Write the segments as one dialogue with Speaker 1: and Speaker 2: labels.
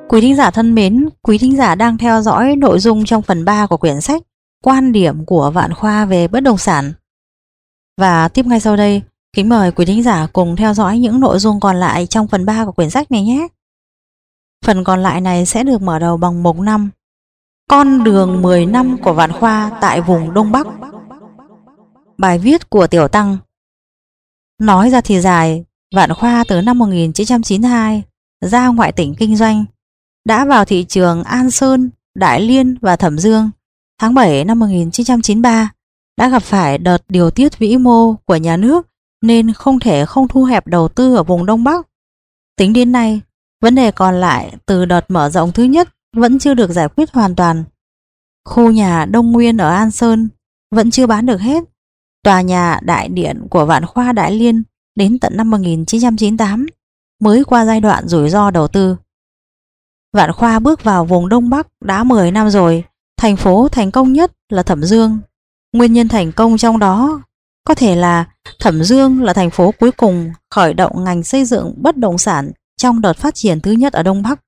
Speaker 1: Quý thính giả thân mến, quý thính giả đang theo dõi nội dung trong phần 3 của quyển sách Quan điểm của Vạn Khoa về bất động sản. Và tiếp ngay sau đây, kính mời quý thính giả cùng theo dõi những nội dung còn lại trong phần 3 của quyển sách này nhé. Phần còn lại này sẽ được mở đầu bằng mục 5: Con đường 10 năm của Vạn Khoa tại vùng Đông Bắc. Bài viết của Tiểu Tăng. Nói ra thì dài, Vạn Khoa từ năm 1992 ra ngoại tỉnh kinh doanh, đã vào thị trường An Sơn, Đại Liên và Thẩm Dương. Tháng 7 năm 1993 đã gặp phải đợt điều tiết vĩ mô của nhà nước nên không thể không thu hẹp đầu tư ở vùng Đông Bắc. Tính đến nay, vấn đề còn lại từ đợt mở rộng thứ nhất vẫn chưa được giải quyết hoàn toàn. Khu nhà Đông Nguyên ở An Sơn vẫn chưa bán được hết. Tòa nhà đại điện của Vạn Khoa Đại Liên đến tận năm 1998 mới qua giai đoạn rủi ro đầu tư. Vạn Khoa bước vào vùng Đông Bắc đã 10 năm rồi. Thành phố thành công nhất là Thẩm Dương. Nguyên nhân thành công trong đó có thể là Thẩm Dương là thành phố cuối cùng khởi động ngành xây dựng bất động sản trong đợt phát triển thứ nhất ở Đông Bắc.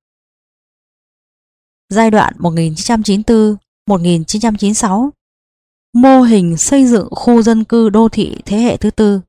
Speaker 1: Giai đoạn 1994-1996, mô hình xây dựng khu dân cư đô thị thế hệ thứ tư.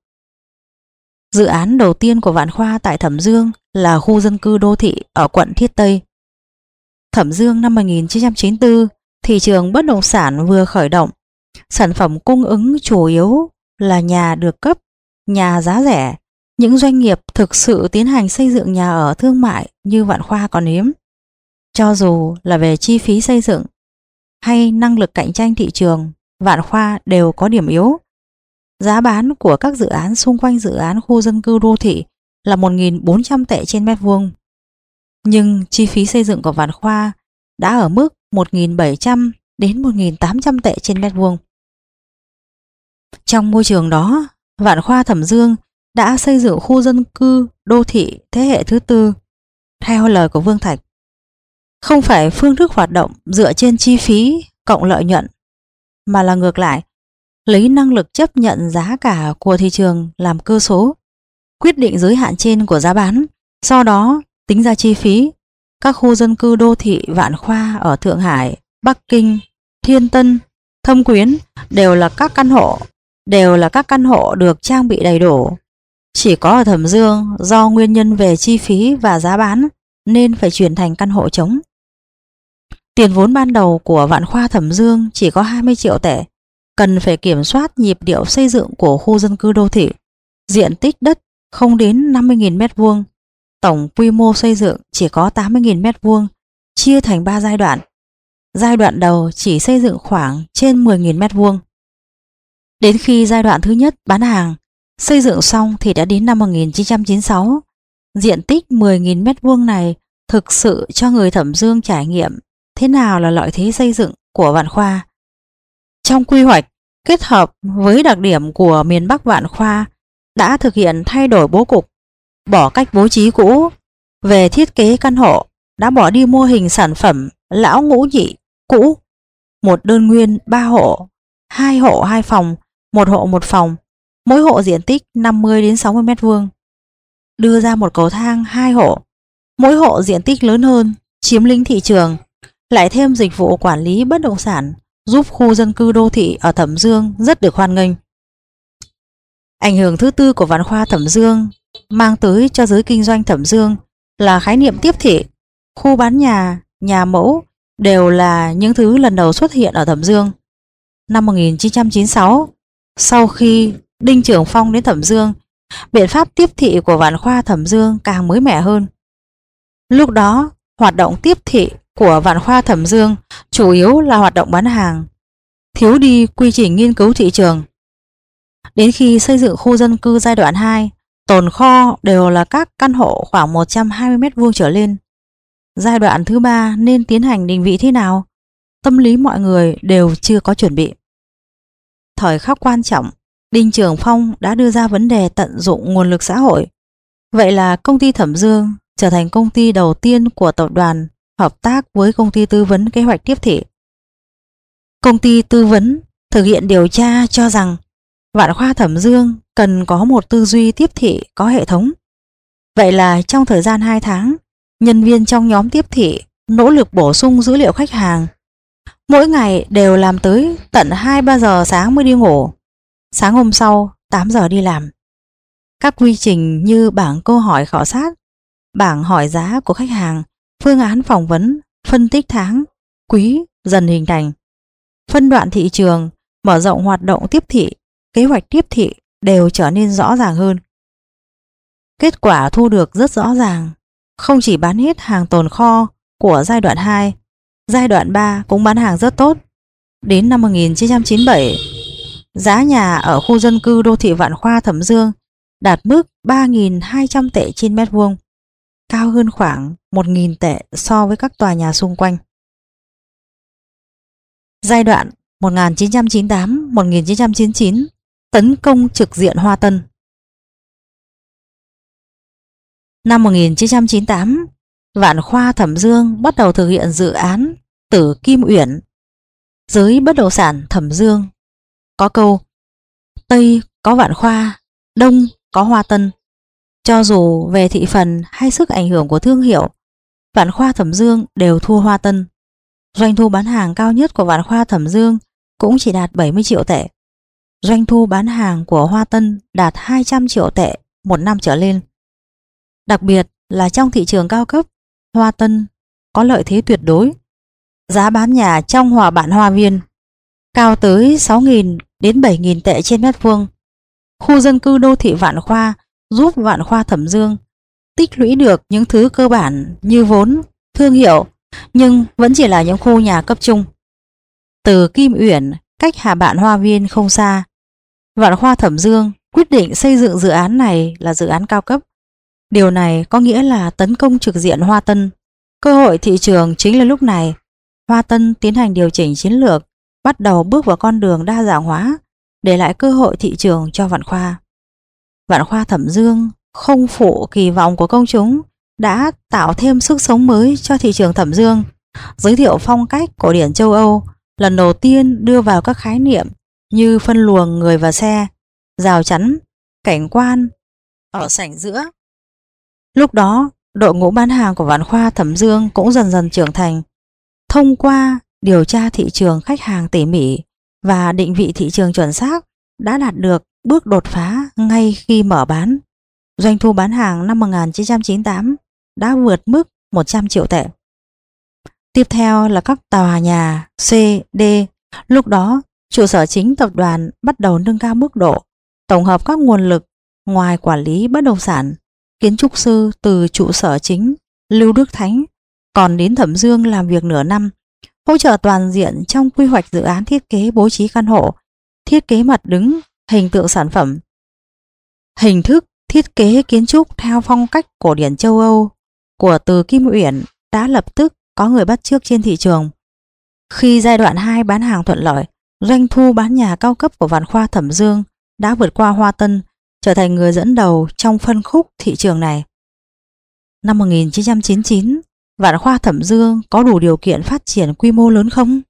Speaker 1: Dự án đầu tiên của Vạn Khoa tại Thẩm Dương là khu dân cư đô thị ở quận Thiết Tây. Thẩm Dương năm 1994, thị trường bất động sản vừa khởi động. Sản phẩm cung ứng chủ yếu là nhà được cấp, nhà giá rẻ. Những doanh nghiệp thực sự tiến hành xây dựng nhà ở thương mại như Vạn Khoa còn hiếm. Cho dù là về chi phí xây dựng hay năng lực cạnh tranh thị trường, Vạn Khoa đều có điểm yếu. Giá bán của các dự án xung quanh dự án khu dân cư đô thị là 1.400 tệ trên mét vuông. Nhưng chi phí xây dựng của Vạn Khoa đã ở mức 1.700 đến 1.800 tệ trên mét vuông. Trong môi trường đó, Vạn Khoa Thẩm Dương đã xây dựng khu dân cư đô thị thế hệ thứ tư. Theo lời của Vương Thạch, không phải phương thức hoạt động dựa trên chi phí cộng lợi nhuận, mà là ngược lại, lấy năng lực chấp nhận giá cả của thị trường làm cơ số, quyết định giới hạn trên của giá bán, sau đó tính ra chi phí. Các khu dân cư đô thị Vạn Khoa ở Thượng Hải, Bắc Kinh, Thiên Tân, Thâm Quyến đều là các căn hộ được trang bị đầy đủ. Chỉ có ở Thẩm Dương do nguyên nhân về chi phí và giá bán nên phải chuyển thành căn hộ trống. Tiền vốn ban đầu của Vạn Khoa Thẩm Dương chỉ có 20 triệu tệ. Cần phải kiểm soát nhịp điệu xây dựng của khu dân cư đô thị. Diện tích đất không đến 50.000 m². Tổng quy mô xây dựng chỉ có 80.000 m², chia thành 3 giai đoạn. Giai đoạn đầu chỉ xây dựng khoảng trên 10.000 m². Đến khi giai đoạn thứ nhất bán hàng, xây dựng xong thì đã đến năm 1996. Diện tích 10.000 m² này thực sự cho người Thẩm Dương trải nghiệm thế nào là lợi thế xây dựng của Vạn Khoa. Trong quy hoạch, kết hợp với đặc điểm của miền Bắc, Vạn Khoa đã thực hiện thay đổi bố cục, bỏ cách bố trí cũ. Về thiết kế căn hộ, đã bỏ đi mô hình sản phẩm lão ngũ nhị cũ, một đơn nguyên 3 hộ, 2 hộ 2 phòng, 1 hộ 1 phòng, mỗi hộ diện tích 50 đến 60 m². Đưa ra một cầu thang 2 hộ, mỗi hộ diện tích lớn hơn, chiếm lĩnh thị trường, lại thêm dịch vụ quản lý bất động sản, giúp khu dân cư đô thị ở Thẩm Dương rất được hoan nghênh. Ảnh hưởng thứ tư của Vạn Khoa Thẩm Dương mang tới cho giới kinh doanh Thẩm Dương là khái niệm tiếp thị. Khu bán nhà, nhà mẫu đều là những thứ lần đầu xuất hiện ở Thẩm Dương. Năm 1996, sau khi Đinh Trường Phong đến Thẩm Dương, biện pháp tiếp thị của Vạn Khoa Thẩm Dương càng mới mẻ hơn. Lúc đó, hoạt động tiếp thị của Vạn Khoa Thẩm Dương chủ yếu là hoạt động bán hàng, thiếu đi quy trình nghiên cứu thị trường. Đến khi xây dựng khu dân cư giai đoạn 2, tồn kho đều là các căn hộ khoảng 120 m² trở lên. Giai đoạn thứ 3 nên tiến hành định vị thế nào? Tâm lý mọi người đều chưa có chuẩn bị. Thời khắc quan trọng, Đinh Trường Phong đã đưa ra vấn đề tận dụng nguồn lực xã hội. Vậy là công ty Thẩm Dương trở thành công ty đầu tiên của tập đoàn hợp tác với công ty tư vấn kế hoạch tiếp thị. Công ty tư vấn thực hiện điều tra cho rằng Vạn Khoa Thẩm Dương cần có một tư duy tiếp thị có hệ thống. Vậy là trong thời gian 2 tháng, Nhân viên trong nhóm tiếp thị nỗ lực bổ sung dữ liệu khách hàng. Mỗi ngày đều làm tới tận 2-3 giờ sáng mới đi ngủ. Sáng hôm sau 8 giờ đi làm. Các quy trình như bảng câu hỏi khảo sát, bảng hỏi giá của khách hàng, phương án phỏng vấn, phân tích tháng, quý dần hình thành. Phân đoạn thị trường, mở rộng hoạt động tiếp thị, kế hoạch tiếp thị đều trở nên rõ ràng hơn. Kết quả thu được rất rõ ràng. Không chỉ bán hết hàng tồn kho của giai đoạn 2, giai đoạn 3 cũng bán hàng rất tốt. Đến năm 1997, giá nhà ở khu dân cư đô thị Vạn Khoa Thẩm Dương đạt mức 3.200 tệ trên mét vuông, cao hơn khoảng 1.000 tệ so với các tòa nhà xung quanh. Giai đoạn 1998-1999, tấn công trực diện Hoa Tân. Năm 1998, Vạn Khoa Thẩm Dương bắt đầu thực hiện dự án Tử Kim Uyển. Giới bất động sản Thẩm Dương có câu Tây có Vạn Khoa, Đông có Hoa Tân. Cho dù về thị phần hay sức ảnh hưởng của thương hiệu, Vạn Khoa Thẩm Dương đều thua Hoa Tân. Doanh thu bán hàng cao nhất của Vạn Khoa Thẩm Dương cũng chỉ đạt 70 triệu tệ. Doanh thu bán hàng của Hoa Tân đạt 200 triệu tệ một năm trở lên. Đặc biệt là trong thị trường cao cấp, Hoa Tân có lợi thế tuyệt đối. Giá bán nhà trong Hòa Bạn Hoa Viên cao tới 6.000 đến 7.000 tệ trên mét vuông. Khu dân cư đô thị Vạn Khoa giúp Vạn Khoa Thẩm Dương tích lũy được những thứ cơ bản như vốn, thương hiệu, nhưng vẫn chỉ là những khu nhà cấp trung. Từ Kim Uyển cách Hà Bạn Hoa Viên không xa, Vạn Khoa Thẩm Dương quyết định xây dựng dự án này là dự án cao cấp. Điều này có nghĩa là tấn công trực diện Hoa Tân. Cơ hội thị trường chính là lúc này. Hoa Tân tiến hành điều chỉnh chiến lược, bắt đầu bước vào con đường đa dạng hóa, để lại cơ hội thị trường cho Vạn Khoa. Vạn Khoa Thẩm Dương không phụ kỳ vọng của công chúng, đã tạo thêm sức sống mới cho thị trường Thẩm Dương, giới thiệu phong cách cổ điển châu Âu, lần đầu tiên đưa vào các khái niệm như phân luồng người và xe, rào chắn, cảnh quan ở sảnh giữa. Lúc đó, đội ngũ bán hàng của Vạn Khoa Thẩm Dương cũng dần dần trưởng thành. Thông qua điều tra thị trường khách hàng tỉ mỉ và định vị thị trường chuẩn xác, đã đạt được bước đột phá ngay khi mở bán. Doanh thu bán hàng năm 1998 đã vượt mức 100 triệu tệ. Tiếp theo là các tòa nhà C, D. Lúc đó, trụ sở chính tập đoàn bắt đầu nâng cao mức độ, tổng hợp các nguồn lực ngoài quản lý bất động sản. Kiến trúc sư từ trụ sở chính Lưu Đức Thánh còn đến Thẩm Dương làm việc nửa năm, hỗ trợ toàn diện trong quy hoạch dự án, thiết kế bố trí căn hộ, thiết kế mặt đứng, hình tượng sản phẩm. Hình thức thiết kế kiến trúc theo phong cách cổ điển châu Âu của Từ Kim Uyển đã lập tức có người bắt chước trên thị trường. Khi giai đoạn 2 bán hàng thuận lợi, doanh thu bán nhà cao cấp của Vạn Khoa Thẩm Dương đã vượt qua Hoa Tân, trở thành người dẫn đầu trong phân khúc thị trường này. Năm 1999, Vạn Khoa Thẩm Dương có đủ điều kiện phát triển quy mô lớn không?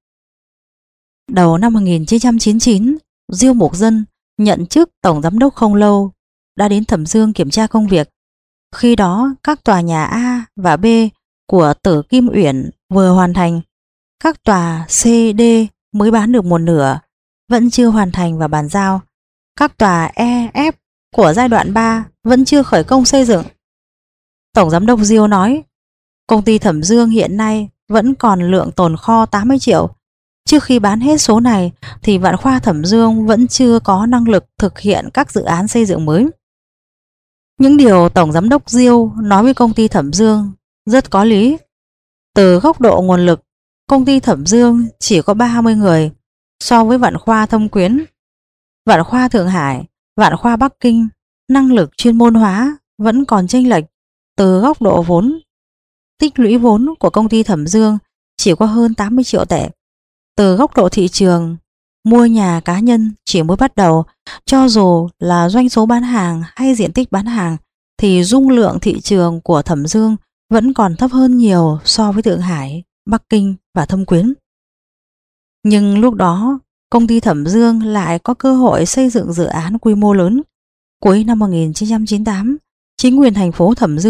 Speaker 1: Đầu năm 1999, Diêu Mục Dân nhận chức tổng giám đốc không lâu, đã đến Thẩm Dương kiểm tra công việc. Khi đó, các tòa nhà A và B của Tử Kim Uyển vừa hoàn thành, các tòa C, D mới bán được một nửa, vẫn chưa hoàn thành và bàn giao. Các tòa E, F của giai đoạn 3 vẫn chưa khởi công xây dựng. Tổng giám đốc Diêu nói, công ty Thẩm Dương hiện nay vẫn còn lượng tồn kho 80 triệu. Trước khi bán hết số này thì Vạn Khoa Thẩm Dương vẫn chưa có năng lực thực hiện các dự án xây dựng mới. Những điều Tổng giám đốc Diêu nói với công ty Thẩm Dương rất có lý. Từ góc độ nguồn lực, công ty Thẩm Dương chỉ có 30 người so với Vạn Khoa Thâm Quyến, Vạn Khoa Thượng Hải, Vạn Khoa Bắc Kinh. Năng lực chuyên môn hóa vẫn còn chênh lệch. Từ góc độ vốn, tích lũy vốn của công ty Thẩm Dương chỉ có hơn 80 triệu tệ. Từ góc độ thị trường, mua nhà cá nhân chỉ mới bắt đầu. Cho dù là doanh số bán hàng hay diện tích bán hàng thì dung lượng thị trường của Thẩm Dương vẫn còn thấp hơn nhiều so với Thượng Hải, Bắc Kinh và Thâm Quyến. Nhưng lúc đó, công ty Thẩm Dương lại có cơ hội xây dựng dự án quy mô lớn. Cuối năm 1998, chính quyền thành phố Thẩm Dương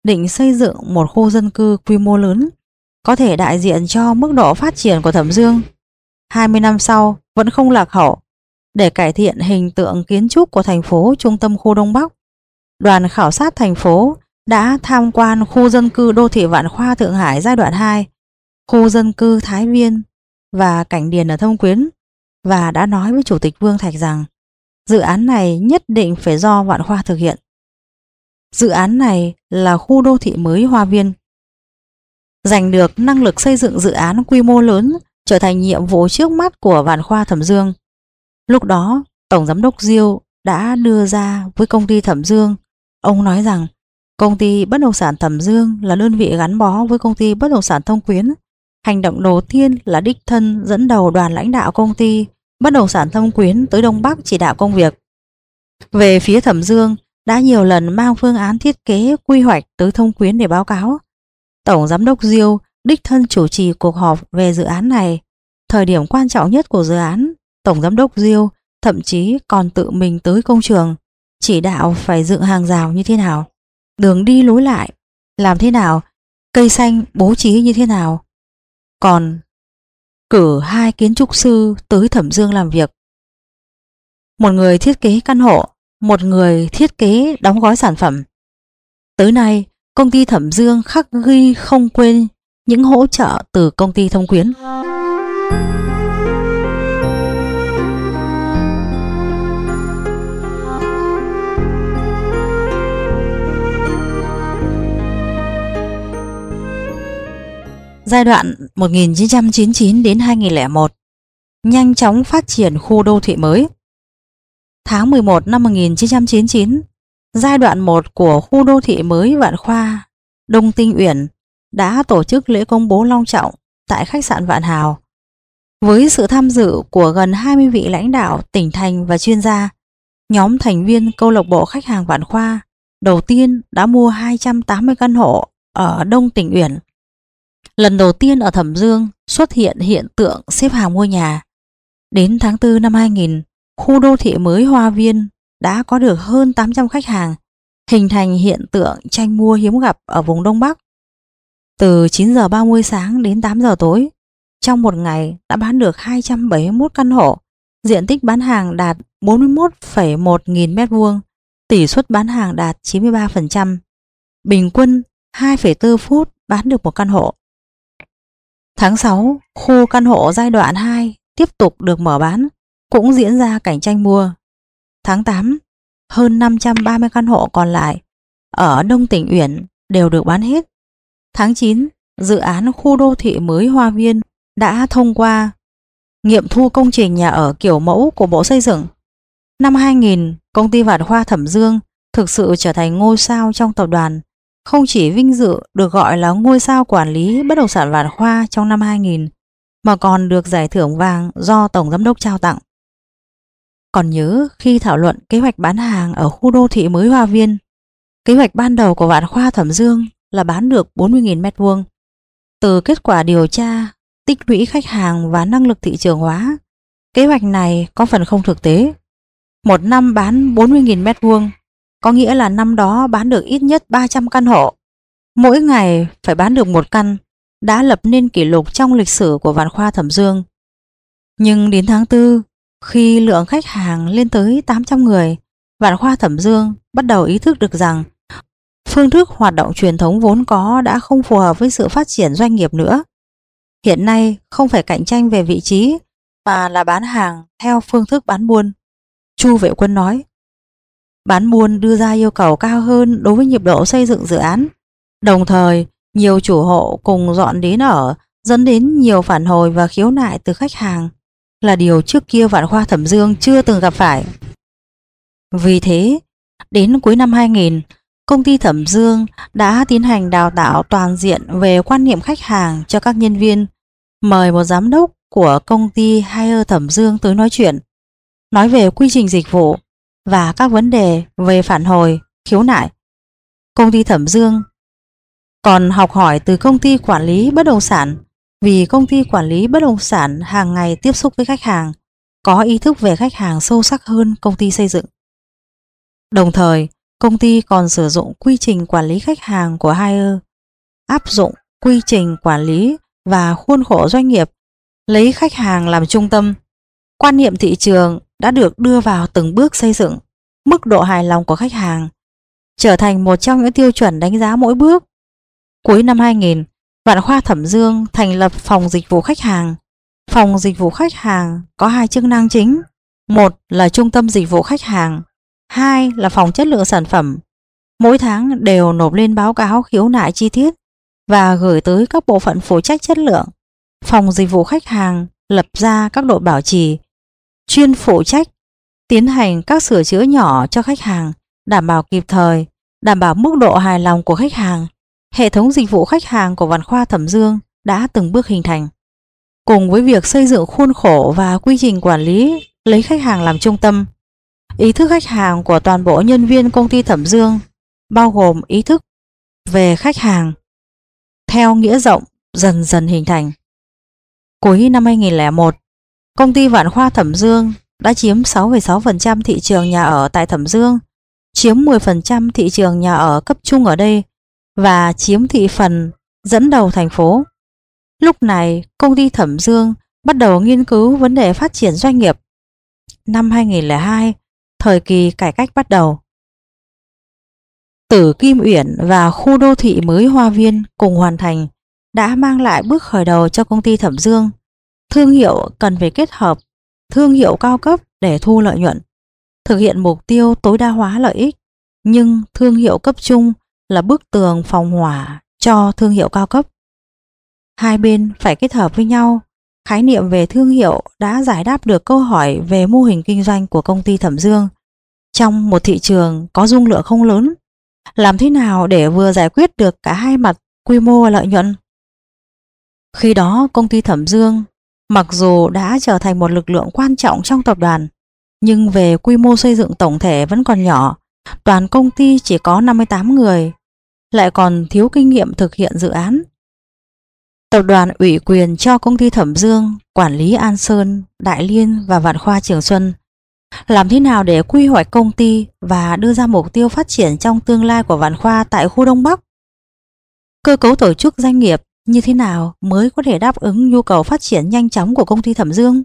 Speaker 1: định xây dựng một khu dân cư quy mô lớn, có thể đại diện cho mức độ phát triển của Thẩm Dương 20 năm sau vẫn không lạc hậu. Để cải thiện hình tượng kiến trúc của thành phố trung tâm khu Đông Bắc, đoàn khảo sát thành phố đã tham quan khu dân cư đô thị Vạn Khoa Thượng Hải giai đoạn 2, khu dân cư Thái Viên và Cảnh Điền ở Thâm Quyến, và đã nói với Chủ tịch Vương Thạch rằng dự án này nhất định phải do Vạn Khoa thực hiện. Dự án này là khu đô thị mới Hoa Viên. Giành được năng lực xây dựng dự án quy mô lớn trở thành nhiệm vụ trước mắt của Vạn Khoa Thẩm Dương. Lúc đó, Tổng Giám đốc Diêu đã đưa ra với công ty Thẩm Dương. Ông nói rằng công ty bất động sản Thẩm Dương là đơn vị gắn bó với công ty bất động sản Thâm Quyến. Hành động đầu tiên là đích thân dẫn đầu đoàn lãnh đạo công ty bất động sản Thâm Quyến tới Đông Bắc chỉ đạo công việc. Về phía Thẩm Dương đã nhiều lần mang phương án thiết kế quy hoạch tới Thâm Quyến để báo cáo. Tổng Giám đốc Diêu đích thân chủ trì cuộc họp về dự án này. Thời điểm quan trọng nhất của dự án, Tổng Giám đốc Diêu thậm chí còn tự mình tới công trường, chỉ đạo phải dựng hàng rào như thế nào, đường đi lối lại làm thế nào, cây xanh bố trí như thế nào. Còn cử 2 kiến trúc sư tới Thẩm Dương làm việc. Một người thiết kế căn hộ, một người thiết kế đóng gói sản phẩm. Tới nay, công ty Thẩm Dương khắc ghi không quên những hỗ trợ từ công ty Thâm Quyến. Giai đoạn 1999 đến 2001, nhanh chóng phát triển khu đô thị mới. Tháng 11 năm 1999, giai đoạn 1 của khu đô thị mới Vạn Khoa Đông Tinh Uyển đã tổ chức lễ công bố long trọng tại khách sạn Vạn Hào. Với sự tham dự của gần 20 vị lãnh đạo tỉnh thành và chuyên gia, nhóm thành viên câu lạc bộ khách hàng Vạn Khoa đầu tiên đã mua 280 căn hộ ở Đông Tinh Uyển. Lần đầu tiên ở Thẩm Dương xuất hiện hiện tượng xếp hàng mua nhà. Đến tháng 4 năm 2000, khu đô thị mới Hoa Viên đã có được hơn 800 khách hàng, hình thành hiện tượng tranh mua hiếm gặp ở vùng Đông Bắc. Từ 9 giờ 30 sáng đến 8 giờ tối, trong một ngày đã bán được 271 căn hộ, diện tích bán hàng đạt 41,1 nghìn m², tỷ suất bán hàng đạt 93%, bình quân 2,4 phút bán được một căn hộ. Tháng 6, khu căn hộ giai đoạn 2 tiếp tục được mở bán, cũng diễn ra cảnh tranh mua. Tháng 8, hơn 530 căn hộ còn lại ở Đông Tinh Uyển đều được bán hết. Tháng 9, dự án khu đô thị mới Hoa Viên đã thông qua nghiệm thu công trình nhà ở kiểu mẫu của Bộ Xây dựng. Năm 2000, công ty Vạn Khoa Thẩm Dương thực sự trở thành ngôi sao trong tập đoàn, không chỉ vinh dự được gọi là ngôi sao quản lý bất động sản Vạn Khoa trong năm 2000, mà còn được giải thưởng vàng do Tổng Giám đốc trao tặng. Còn nhớ khi thảo luận kế hoạch bán hàng ở khu đô thị mới Hoa Viên, kế hoạch ban đầu của Vạn Khoa Thẩm Dương là bán được 40.000 m². Từ kết quả điều tra, tích lũy khách hàng và năng lực thị trường hóa, kế hoạch này có phần không thực tế. Một năm bán 40.000 m², có nghĩa là năm đó bán được ít nhất 300 căn hộ. Mỗi ngày phải bán được một căn, đã lập nên kỷ lục trong lịch sử của Vạn Khoa Thẩm Dương. Nhưng đến tháng 4, khi lượng khách hàng lên tới 800 người, Vạn Khoa Thẩm Dương bắt đầu ý thức được rằng phương thức hoạt động truyền thống vốn có đã không phù hợp với sự phát triển doanh nghiệp nữa. Hiện nay không phải cạnh tranh về vị trí, mà là bán hàng theo phương thức bán buôn. Chu Vệ Quân nói, bán buôn đưa ra yêu cầu cao hơn đối với nhịp độ xây dựng dự án. Đồng thời, nhiều chủ hộ cùng dọn đến ở, dẫn đến nhiều phản hồi và khiếu nại từ khách hàng, là điều trước kia Vạn Khoa Thẩm Dương chưa từng gặp phải. Vì thế, đến cuối năm 2000, công ty Thẩm Dương đã tiến hành đào tạo toàn diện về quan niệm khách hàng cho các nhân viên, mời một giám đốc của công ty Hire Thẩm Dương tới nói chuyện, nói về quy trình dịch vụ và các vấn đề về phản hồi, khiếu nại. Công ty Thẩm Dương còn học hỏi từ công ty quản lý bất động sản, vì công ty quản lý bất động sản hàng ngày tiếp xúc với khách hàng, có ý thức về khách hàng sâu sắc hơn công ty xây dựng. Đồng thời, công ty còn sử dụng quy trình quản lý khách hàng của Haier, áp dụng quy trình quản lý và khuôn khổ doanh nghiệp, lấy khách hàng làm trung tâm. Quan niệm thị trường đã được đưa vào từng bước xây dựng. Mức độ hài lòng của khách hàng trở thành một trong những tiêu chuẩn đánh giá mỗi bước. Cuối năm 2000, Vạn Khoa Thẩm Dương thành lập phòng dịch vụ khách hàng. Phòng dịch vụ khách hàng có hai chức năng chính. Một là trung tâm dịch vụ khách hàng, hai là phòng chất lượng sản phẩm. Mỗi tháng đều nộp lên báo cáo khiếu nại chi tiết và gửi tới các bộ phận phụ trách chất lượng. Phòng dịch vụ khách hàng lập ra các đội bảo trì, chuyên phụ trách tiến hành các sửa chữa nhỏ cho khách hàng, đảm bảo kịp thời, đảm bảo mức độ hài lòng của khách hàng. Hệ thống dịch vụ khách hàng của Vạn Khoa Thẩm Dương đã từng bước hình thành. Cùng với việc xây dựng khuôn khổ và quy trình quản lý lấy khách hàng làm trung tâm, ý thức khách hàng của toàn bộ nhân viên công ty Thẩm Dương, bao gồm ý thức về khách hàng theo nghĩa rộng, dần dần hình thành. Cuối năm 2001, công ty Vạn Khoa Thẩm Dương đã chiếm 6,6% thị trường nhà ở tại Thẩm Dương, chiếm 10% thị trường nhà ở cấp trung ở đây và chiếm thị phần dẫn đầu thành phố. Lúc này, công ty Thẩm Dương bắt đầu nghiên cứu vấn đề phát triển doanh nghiệp. Năm 2002, thời kỳ cải cách bắt đầu. Tử Kim Uyển và khu đô thị mới Hoa Viên cùng hoàn thành đã mang lại bước khởi đầu cho công ty Thẩm Dương. Thương hiệu cần phải kết hợp thương hiệu cao cấp để thu lợi nhuận, thực hiện mục tiêu tối đa hóa lợi ích, nhưng thương hiệu cấp trung là bức tường phòng hỏa cho thương hiệu cao cấp. Hai bên phải kết hợp với nhau. Khái niệm về thương hiệu đã giải đáp được câu hỏi về mô hình kinh doanh của công ty Thẩm Dương. Trong một thị trường có dung lượng không lớn, làm thế nào để vừa giải quyết được cả hai mặt quy mô và lợi nhuận? Khi đó công ty Thẩm Dương mặc dù đã trở thành một lực lượng quan trọng trong tập đoàn, nhưng về quy mô xây dựng tổng thể vẫn còn nhỏ. Toàn công ty chỉ có 58 người, lại còn thiếu kinh nghiệm thực hiện dự án. Tập đoàn ủy quyền cho công ty Thẩm Dương quản lý An Sơn, Đại Liên và Vạn Khoa Trường Xuân. Làm thế nào để quy hoạch công ty và đưa ra mục tiêu phát triển trong tương lai của Vạn Khoa tại khu Đông Bắc? Cơ cấu tổ chức doanh nghiệp như thế nào mới có thể đáp ứng nhu cầu phát triển nhanh chóng của công ty Thẩm Dương?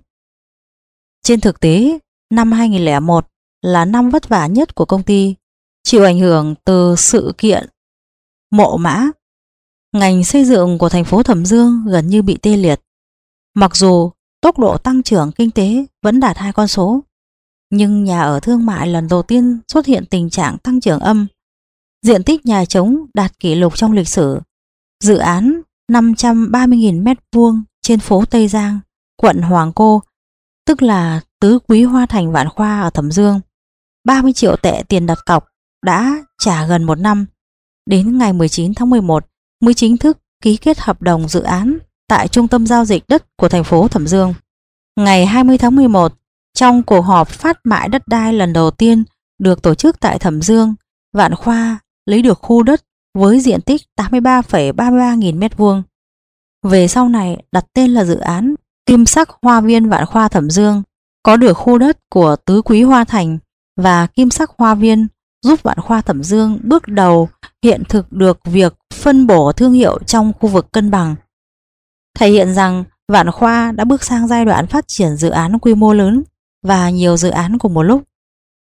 Speaker 1: Trên thực tế, năm 2001 là năm vất vả nhất của công ty, chịu ảnh hưởng từ sự kiện Mộ Mã. Ngành xây dựng của thành phố Thẩm Dương gần như bị tê liệt. Mặc dù tốc độ tăng trưởng kinh tế vẫn đạt 2 con số, nhưng nhà ở thương mại lần đầu tiên xuất hiện tình trạng tăng trưởng âm. Diện tích nhà trống đạt kỷ lục trong lịch sử. Dự án 530.000 m² trên phố Tây Giang, quận Hoàng Cô, tức là tứ quý Hoa Thành Vạn Khoa ở Thẩm Dương. 30 triệu tệ tiền đặt cọc đã trả gần 1 năm. Đến ngày 19 tháng 11 mới chính thức ký kết hợp đồng dự án tại Trung tâm Giao dịch Đất của thành phố Thẩm Dương. Ngày 20 tháng 11, trong cuộc họp phát mại đất đai lần đầu tiên được tổ chức tại Thẩm Dương, Vạn Khoa lấy được khu đất với diện tích 83,33 nghìn m². Về sau này đặt tên là dự án Kim Sắc Hoa Viên Vạn Khoa Thẩm Dương. Có được khu đất của tứ quý Hoa Thành và Kim Sắc Hoa Viên giúp Vạn Khoa Thẩm Dương bước đầu hiện thực được việc phân bổ thương hiệu trong khu vực cân bằng, thể hiện rằng Vạn Khoa đã bước sang giai đoạn phát triển dự án quy mô lớn và nhiều dự án cùng một lúc.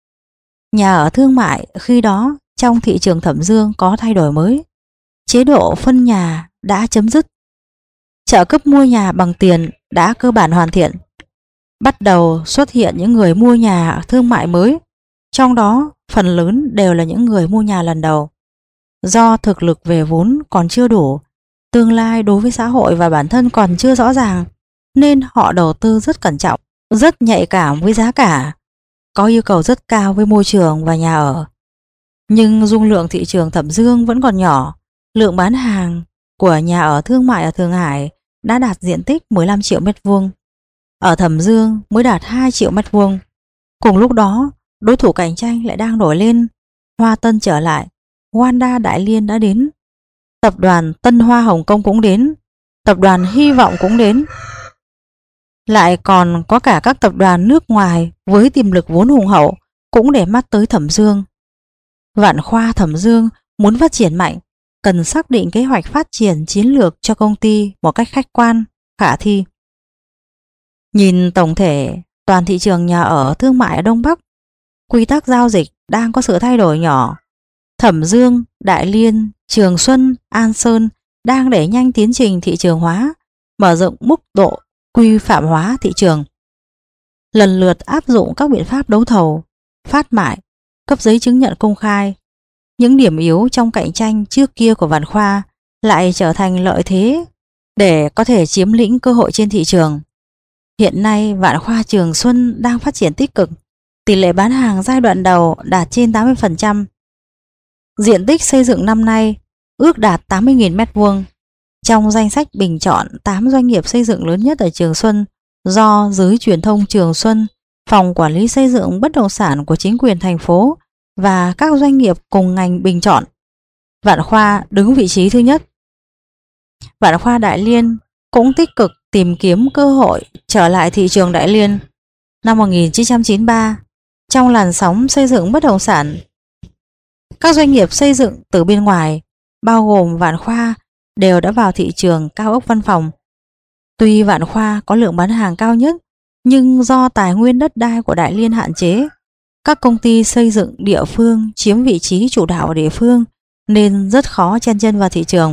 Speaker 1: Nhà ở thương mại khi đó trong thị trường Thẩm Dương có thay đổi mới. Chế độ phân nhà đã chấm dứt. Trợ cấp mua nhà bằng tiền đã cơ bản hoàn thiện. Bắt đầu xuất hiện những người mua nhà thương mại mới, trong đó phần lớn đều là những người mua nhà lần đầu. Do thực lực về vốn còn chưa đủ, tương lai đối với xã hội và bản thân còn chưa rõ ràng, nên họ đầu tư rất cẩn trọng, rất nhạy cảm với giá cả, có yêu cầu rất cao với môi trường và nhà ở. Nhưng dung lượng thị trường Thẩm Dương vẫn còn nhỏ. Lượng bán hàng của nhà ở thương mại ở Thượng Hải đã đạt diện tích 15 triệu m². Ở Thẩm Dương mới đạt 2 triệu m². Cùng lúc đó, đối thủ cạnh tranh lại đang nổi lên. Hoa Tân trở lại, Wanda Đại Liên đã đến, tập đoàn Tân Hoa Hồng Kông cũng đến, tập đoàn Hy Vọng cũng đến. Lại còn có cả các tập đoàn nước ngoài với tiềm lực vốn hùng hậu cũng để mắt tới Thẩm Dương. Vạn Khoa Thẩm Dương muốn phát triển mạnh, cần xác định kế hoạch phát triển chiến lược cho công ty một cách khách quan, khả thi. Nhìn tổng thể toàn thị trường nhà ở thương mại ở Đông Bắc, quy tắc giao dịch đang có sự thay đổi nhỏ. Thẩm Dương, Đại Liên, Trường Xuân, An Sơn đang đẩy nhanh tiến trình thị trường hóa, mở rộng mức độ quy phạm hóa thị trường. Lần lượt áp dụng các biện pháp đấu thầu, phát mại, cấp giấy chứng nhận công khai. Những điểm yếu trong cạnh tranh trước kia của Vạn Khoa lại trở thành lợi thế để có thể chiếm lĩnh cơ hội trên thị trường. Hiện nay Vạn Khoa Trường Xuân đang phát triển tích cực, tỷ lệ bán hàng giai đoạn đầu đạt trên 80%. Diện tích xây dựng năm nay ước đạt 80.000 m². Trong danh sách bình chọn 8 doanh nghiệp xây dựng lớn nhất ở Trường Xuân do giới truyền thông Trường Xuân, phòng quản lý xây dựng bất động sản của chính quyền thành phố và các doanh nghiệp cùng ngành bình chọn, Vạn Khoa đứng vị trí thứ nhất. Vạn Khoa Đại Liên cũng tích cực tìm kiếm cơ hội trở lại thị trường Đại Liên. Năm 1993, trong làn sóng xây dựng bất động sản, các doanh nghiệp xây dựng từ bên ngoài, bao gồm Vạn Khoa, đều đã vào thị trường cao ốc văn phòng. Tuy Vạn Khoa có lượng bán hàng cao nhất, nhưng do tài nguyên đất đai của Đại Liên hạn chế, các công ty xây dựng địa phương chiếm vị trí chủ đạo ở địa phương nên rất khó chen chân vào thị trường.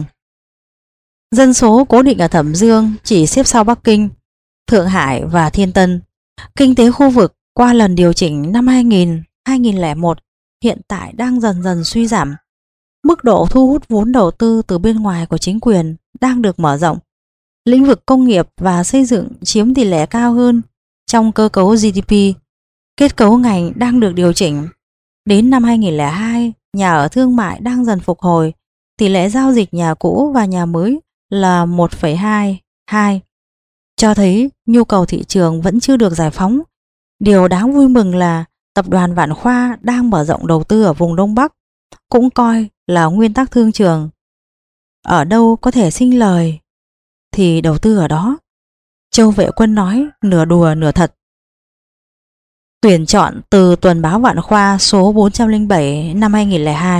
Speaker 1: Dân số cố định ở Thẩm Dương chỉ xếp sau Bắc Kinh, Thượng Hải và Thiên Tân. Kinh tế khu vực qua lần điều chỉnh năm 2000, 2001 hiện tại đang dần dần suy giảm. Mức độ thu hút vốn đầu tư từ bên ngoài của chính quyền đang được mở rộng. Lĩnh vực công nghiệp và xây dựng chiếm tỷ lệ cao hơn trong cơ cấu GDP. Kết cấu ngành đang được điều chỉnh. Đến năm 2002, nhà ở thương mại đang dần phục hồi. Tỷ lệ giao dịch nhà cũ và nhà mới là 1,22, cho thấy nhu cầu thị trường vẫn chưa được giải phóng. Điều đáng vui mừng là tập đoàn Vạn Khoa đang mở rộng đầu tư ở vùng Đông Bắc, cũng coi là nguyên tắc thương trường. Ở đâu có thể sinh lời thì đầu tư ở đó. Châu Vệ Quân nói nửa đùa nửa thật. Tuyển chọn từ tuần báo Vạn Khoa số 407 năm 2002.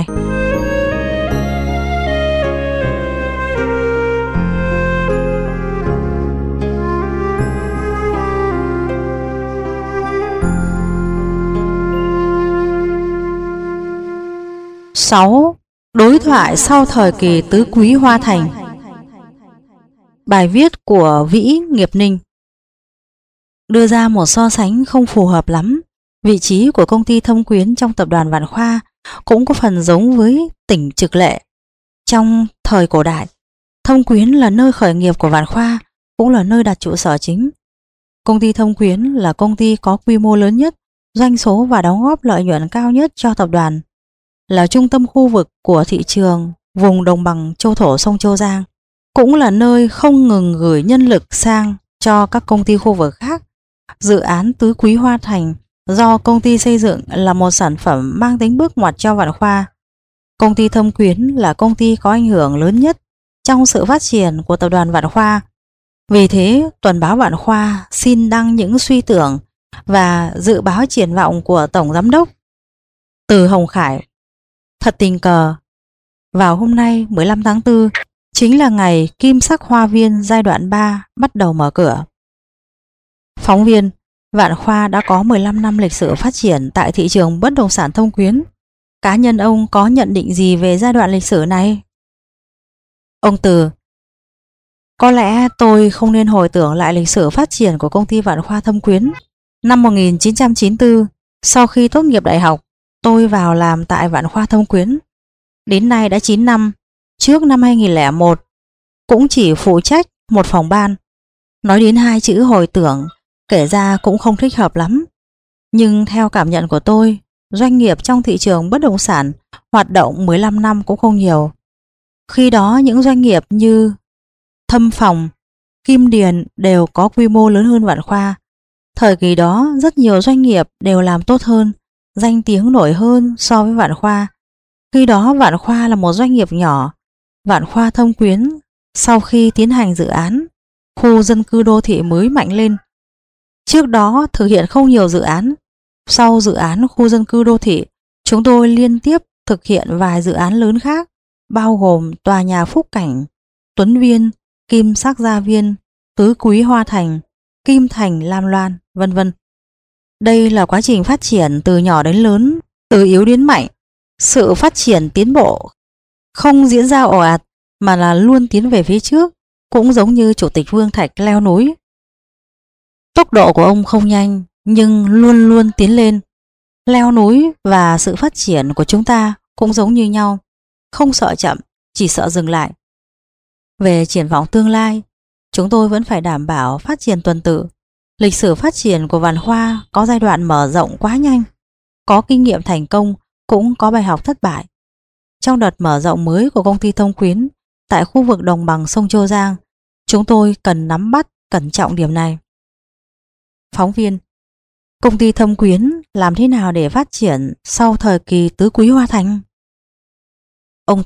Speaker 1: Sáu, đối thoại sau thời kỳ tứ quý Hoa Thành. Bài viết của Vĩ Nghiệp Ninh đưa ra một so sánh không phù hợp lắm. Vị trí của công ty Thâm Quyến trong tập đoàn Vạn Khoa cũng có phần giống với tỉnh Trực Lệ. Trong thời cổ đại, Thâm Quyến là nơi khởi nghiệp của Vạn Khoa, cũng là nơi đặt trụ sở chính. Công ty Thâm Quyến là công ty có quy mô lớn nhất, doanh số và đóng góp lợi nhuận cao nhất cho tập đoàn, là trung tâm khu vực của thị trường vùng đồng bằng châu thổ sông Châu Giang, cũng là nơi không ngừng gửi nhân lực sang cho các công ty khu vực khác. Dự án tứ quý Hoa Thành do công ty xây dựng là một sản phẩm mang tính bước ngoặt cho Vạn Khoa. Công ty Thâm Quyến là công ty có ảnh hưởng lớn nhất trong sự phát triển của tập đoàn Vạn Khoa. Vì thế, tuần báo Vạn Khoa xin đăng những suy tưởng và dự báo triển vọng của Tổng Giám đốc Từ Hồng Khải. Thật tình cờ, vào hôm nay 15 tháng 4 chính là ngày Kim Sắc Hoa Viên giai đoạn 3 bắt đầu mở cửa. Phóng viên, Vạn Khoa đã có 15 năm lịch sử phát triển tại thị trường bất động sản Thâm Quyến. Cá nhân ông có nhận định gì về giai đoạn lịch sử này? Ông Từ: có lẽ tôi không nên hồi tưởng lại lịch sử phát triển của công ty Vạn Khoa Thâm Quyến. Năm 1994, sau khi tốt nghiệp đại học, tôi vào làm tại Vạn Khoa Thâm Quyến. Đến nay đã 9 năm. Trước năm 2001, cũng chỉ phụ trách một phòng ban. Nói đến hai chữ hồi tưởng, kể ra cũng không thích hợp lắm. Nhưng theo cảm nhận của tôi, doanh nghiệp trong thị trường bất động sản hoạt động 15 năm cũng không nhiều. Khi đó những doanh nghiệp như Thâm Phòng, Kim Điền đều có quy mô lớn hơn Vạn Khoa. Thời kỳ đó rất nhiều doanh nghiệp đều làm tốt hơn, danh tiếng nổi hơn so với Vạn Khoa. Khi đó Vạn Khoa là một doanh nghiệp nhỏ. Vạn Khoa Thâm Quyến sau khi tiến hành dự án khu dân cư đô thị mới mạnh lên. Trước đó thực hiện không nhiều dự án. Sau dự án khu dân cư đô thị, chúng tôi liên tiếp thực hiện vài dự án lớn khác, bao gồm tòa nhà Phúc Cảnh, Tuấn Viên, Kim Sắc Gia Viên, Tứ Quý Hoa Thành, Kim Thành Lam Loan, vân vân. Đây là quá trình phát triển từ nhỏ đến lớn, từ yếu đến mạnh. Sự phát triển tiến bộ không diễn ra ồ ạt mà là luôn tiến về phía trước, cũng giống như Chủ tịch Vương Thạch leo núi. Tốc độ của ông không nhanh nhưng luôn luôn tiến lên. Leo núi và sự phát triển của chúng ta cũng giống như nhau, không sợ chậm, chỉ sợ dừng lại. Về triển vọng tương lai, chúng tôi vẫn phải đảm bảo phát triển tuần tự. Lịch sử phát triển của Vạn Khoa có giai đoạn mở rộng quá nhanh, có kinh nghiệm thành công, cũng có bài học thất bại. Trong đợt mở rộng mới của công ty Thông Quyến tại khu vực đồng bằng sông Châu Giang, chúng tôi cần nắm bắt cẩn trọng điểm này. Phóng viên: công ty Thông Quyến làm thế nào để phát triển sau thời kỳ Tứ Quý Hoa Thành? Ông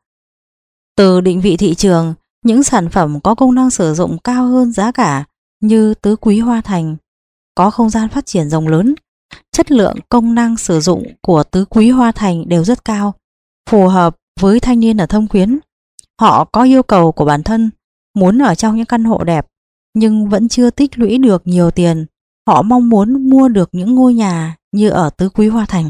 Speaker 1: Từ định vị thị trường, những sản phẩm có công năng sử dụng cao hơn giá cả như Tứ Quý Hoa Thành có không gian phát triển rộng lớn. Chất lượng công năng sử dụng của Tứ Quý Hoa Thành đều rất cao, phù hợp với thanh niên ở Thông Quyến. Họ có yêu cầu của bản thân, muốn ở trong những căn hộ đẹp nhưng vẫn chưa tích lũy được nhiều tiền. Họ mong muốn mua được những ngôi nhà như ở Tứ Quý Hoa Thành.